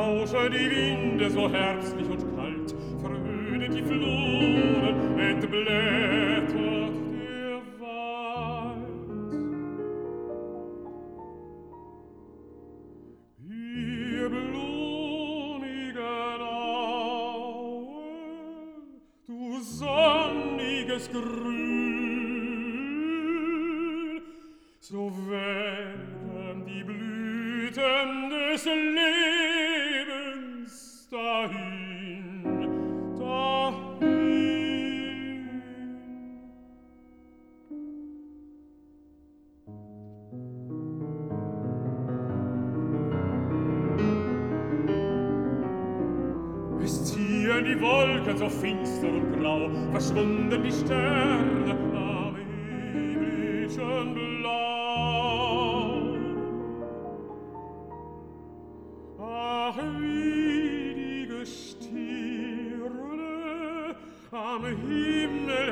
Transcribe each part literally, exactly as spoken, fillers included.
rauschen die Winde so herbstlich und kalt, verödet die Fluren, entblättert der Wald. Ihr blumigen Auen, du sonniges Grün, so welken die Blüten des Lebens dahin, dahin. Es ziehen die Wolken so finster und grau, verschwunden die Sterne am himmlischen Blau. Ach, wie die Gestirne am Himmel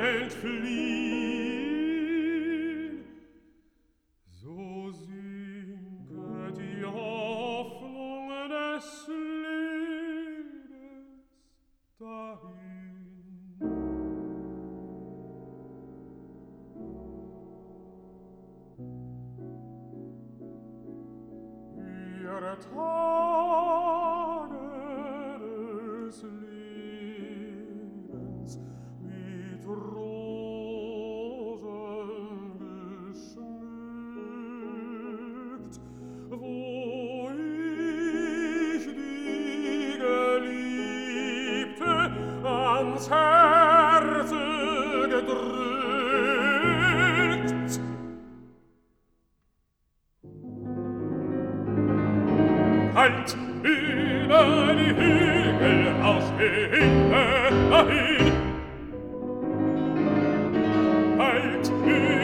entfliehen, so sinket die Hoffnung des Lebens dahin. Ihre Tage des Lebens mit Rosen geschmückt, wo ich die Geliebte ans Herz gedrückt. Halt über die Hügel rauscht der Himmel dahin. Halt über